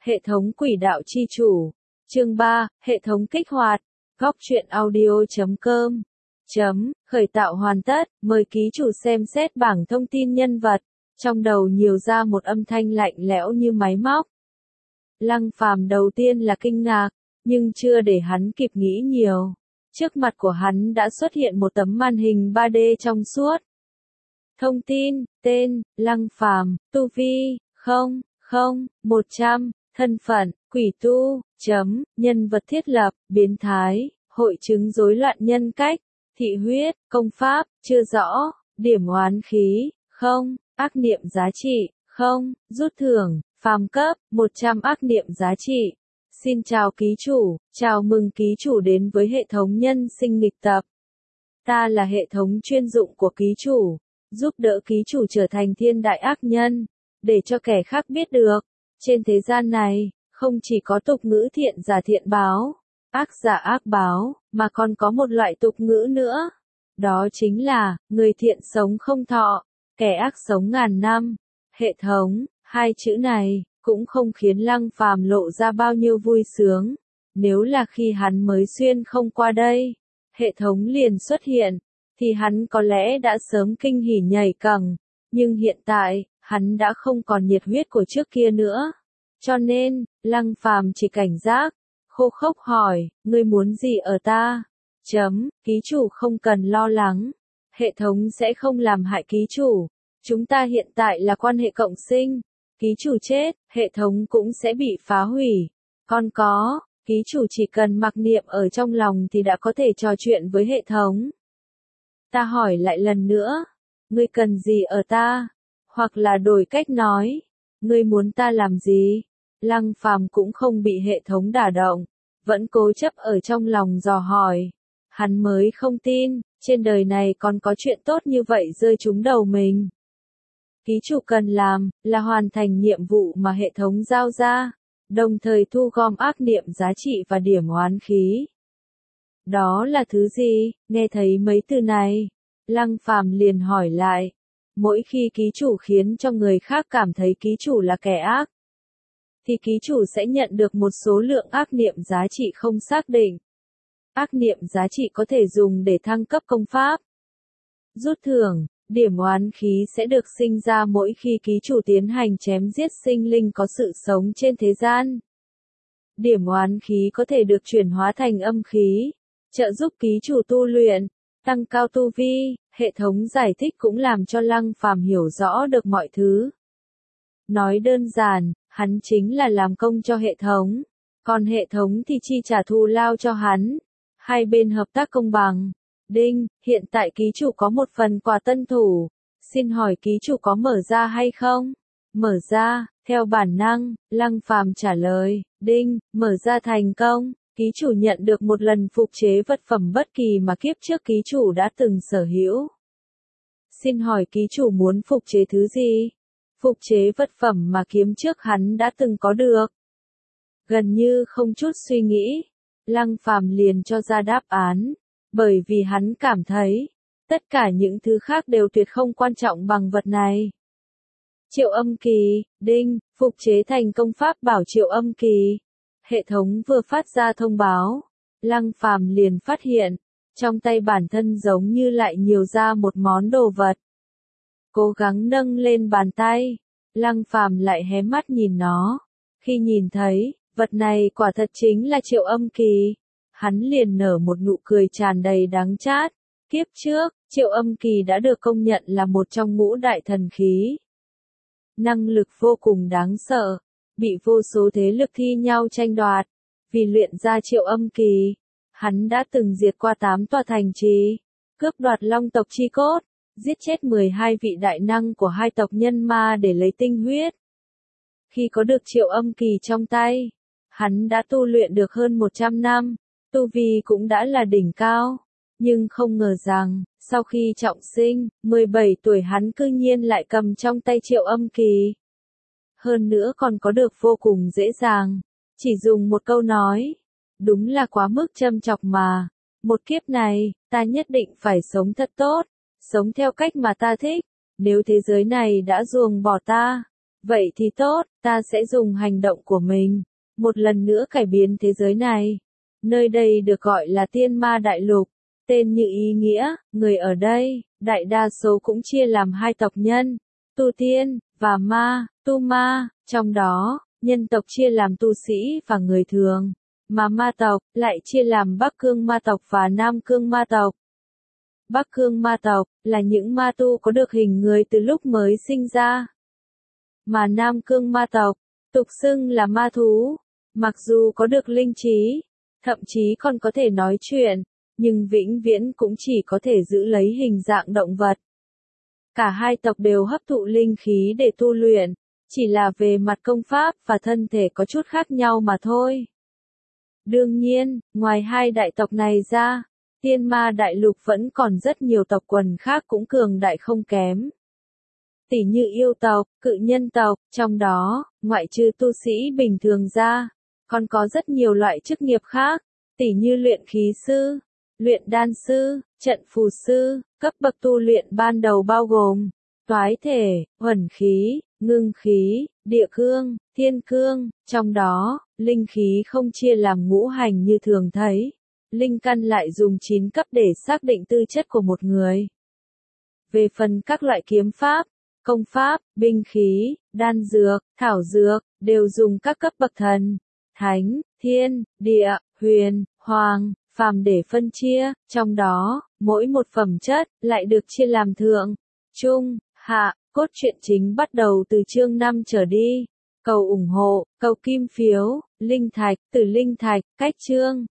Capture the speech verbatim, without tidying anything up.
Hệ thống quỷ đạo chi chủ. Chương ba, hệ thống kích hoạt. Góc truyện audio chấm com. Chấm, khởi tạo hoàn tất, mời ký chủ xem xét bảng thông tin nhân vật. Trong đầu nhiều ra một âm thanh lạnh lẽo như máy móc. Lăng Phàm đầu tiên là kinh ngạc, nhưng chưa để hắn kịp nghĩ nhiều. Trước mặt của hắn đã xuất hiện một tấm màn hình ba D trong suốt. Thông tin, tên, Lăng Phàm, tu vi, không, không, một trăm, thân phận, quỷ tu, chấm, nhân vật thiết lập, biến thái, hội chứng rối loạn nhân cách, thị huyết, công pháp, chưa rõ, điểm oán khí, không, ác niệm giá trị, không, rút thưởng, phàm cấp, một trăm ác niệm giá trị. Xin chào ký chủ, chào mừng ký chủ đến với hệ thống nhân sinh nghịch tập. Ta là hệ thống chuyên dụng của ký chủ, giúp đỡ ký chủ trở thành thiên đại ác nhân, để cho kẻ khác biết được. Trên thế gian này, không chỉ có tục ngữ thiện giả thiện báo, ác giả ác báo, mà còn có một loại tục ngữ nữa. Đó chính là, người thiện sống không thọ, kẻ ác sống ngàn năm. Hệ thống, hai chữ này, cũng không khiến Lăng Phàm lộ ra bao nhiêu vui sướng. Nếu là khi hắn mới xuyên không qua đây, hệ thống liền xuất hiện, thì hắn có lẽ đã sớm kinh hỉ nhảy cẳng. Nhưng hiện tại, hắn đã không còn nhiệt huyết của trước kia nữa. Cho nên, Lăng Phàm chỉ cảnh giác, khô khốc hỏi, ngươi muốn gì ở ta? Chấm, ký chủ không cần lo lắng. Hệ thống sẽ không làm hại ký chủ. Chúng ta hiện tại là quan hệ cộng sinh. Ký chủ chết, hệ thống cũng sẽ bị phá hủy. Còn có, ký chủ chỉ cần mặc niệm ở trong lòng thì đã có thể trò chuyện với hệ thống. Ta hỏi lại lần nữa, ngươi cần gì ở ta? Hoặc là đổi cách nói, ngươi muốn ta làm gì? Lăng Phàm cũng không bị hệ thống đả động, vẫn cố chấp ở trong lòng dò hỏi. Hắn mới không tin, trên đời này còn có chuyện tốt như vậy rơi trúng đầu mình. Ký chủ cần làm, là hoàn thành nhiệm vụ mà hệ thống giao ra, đồng thời thu gom ác niệm giá trị và điểm oán khí. Đó là thứ gì? Nghe thấy mấy từ này, Lăng Phàm liền hỏi lại. Mỗi khi ký chủ khiến cho người khác cảm thấy ký chủ là kẻ ác, thì ký chủ sẽ nhận được một số lượng ác niệm giá trị không xác định. Ác niệm giá trị có thể dùng để thăng cấp công pháp. Rút thưởng, điểm oán khí sẽ được sinh ra mỗi khi ký chủ tiến hành chém giết sinh linh có sự sống trên thế gian. Điểm oán khí có thể được chuyển hóa thành âm khí, trợ giúp ký chủ tu luyện, tăng cao tu vi. Hệ thống giải thích cũng làm cho Lăng Phàm hiểu rõ được mọi thứ. Nói đơn giản, hắn chính là làm công cho hệ thống, còn hệ thống thì chi trả thù lao cho hắn. Hai bên hợp tác công bằng. Đinh, hiện tại ký chủ có một phần quà tân thủ. Xin hỏi ký chủ có mở ra hay không? Mở ra, theo bản năng, Lăng Phàm trả lời. Đinh, mở ra thành công. Ký chủ nhận được một lần phục chế vật phẩm bất kỳ mà kiếp trước ký chủ đã từng sở hữu. Xin hỏi ký chủ muốn phục chế thứ gì? Phục chế vật phẩm mà kiếp trước hắn đã từng có được. Gần như không chút suy nghĩ, Lăng Phàm liền cho ra đáp án, bởi vì hắn cảm thấy, tất cả những thứ khác đều tuyệt không quan trọng bằng vật này. Triệu âm kỳ, đinh, phục chế thành công pháp bảo triệu âm kỳ. Hệ thống vừa phát ra thông báo, Lăng Phàm liền phát hiện, trong tay bản thân giống như lại nhiều ra một món đồ vật. Cố gắng nâng lên bàn tay, Lăng Phàm lại hé mắt nhìn nó. Khi nhìn thấy, vật này quả thật chính là triệu âm kỳ, hắn liền nở một nụ cười tràn đầy đắng chát. Kiếp trước, triệu âm kỳ đã được công nhận là một trong ngũ đại thần khí. Năng lực vô cùng đáng sợ, bị vô số thế lực thi nhau tranh đoạt. Vì luyện ra triệu âm kỳ, hắn đã từng diệt qua tám tòa thành trì, cướp đoạt long tộc chi cốt, giết chết mười hai vị đại năng của hai tộc nhân ma để lấy tinh huyết. Khi có được triệu âm kỳ trong tay, hắn đã tu luyện được hơn một trăm năm, tu vi cũng đã là đỉnh cao. Nhưng không ngờ rằng, sau khi trọng sinh, mười bảy tuổi hắn cư nhiên lại cầm trong tay triệu âm kỳ. Hơn nữa còn có được vô cùng dễ dàng, chỉ dùng một câu nói. Đúng là quá mức châm chọc mà. Một kiếp này, ta nhất định phải sống thật tốt, sống theo cách mà ta thích. Nếu thế giới này đã ruồng bỏ ta, Vậy thì tốt, ta sẽ dùng hành động của mình, một lần nữa cải biến thế giới này. Nơi đây được gọi là Tiên Ma Đại Lục, tên như ý nghĩa, người ở đây, đại đa số cũng chia làm hai tộc nhân, tu tiên, và ma, tu ma, trong đó, nhân tộc chia làm tu sĩ và người thường, mà ma tộc lại chia làm Bắc Cương ma tộc và Nam Cương ma tộc. Bắc Cương ma tộc là những ma tu có được hình người từ lúc mới sinh ra, mà Nam Cương ma tộc tục xưng là ma thú, mặc dù có được linh trí, thậm chí còn có thể nói chuyện, nhưng vĩnh viễn cũng chỉ có thể giữ lấy hình dạng động vật. Cả hai tộc đều hấp thụ linh khí để tu luyện, chỉ là về mặt công pháp và thân thể có chút khác nhau mà thôi. Đương nhiên, ngoài hai đại tộc này ra, Tiên Ma Đại Lục vẫn còn rất nhiều tộc quần khác cũng cường đại không kém. Tỉ như yêu tộc, cự nhân tộc, trong đó, ngoại trừ tu sĩ bình thường ra, còn có rất nhiều loại chức nghiệp khác, tỉ như luyện khí sư, luyện đan sư, trận phù sư, cấp bậc tu luyện ban đầu bao gồm toái thể, huẩn khí, ngưng khí, địa cương, thiên cương, trong đó, linh khí không chia làm ngũ hành như thường thấy, linh căn lại dùng chín cấp để xác định tư chất của một người. Về phần các loại kiếm pháp, công pháp, binh khí, đan dược, thảo dược, đều dùng các cấp bậc thần, thánh, thiên, địa, huyền, hoàng, phàm để phân chia, trong đó, mỗi một phẩm chất lại được chia làm thượng, trung, hạ. Cốt truyện chính bắt đầu từ chương năm trở đi. Cầu ủng hộ, cầu kim phiếu, linh thạch, từ linh thạch, cách chương.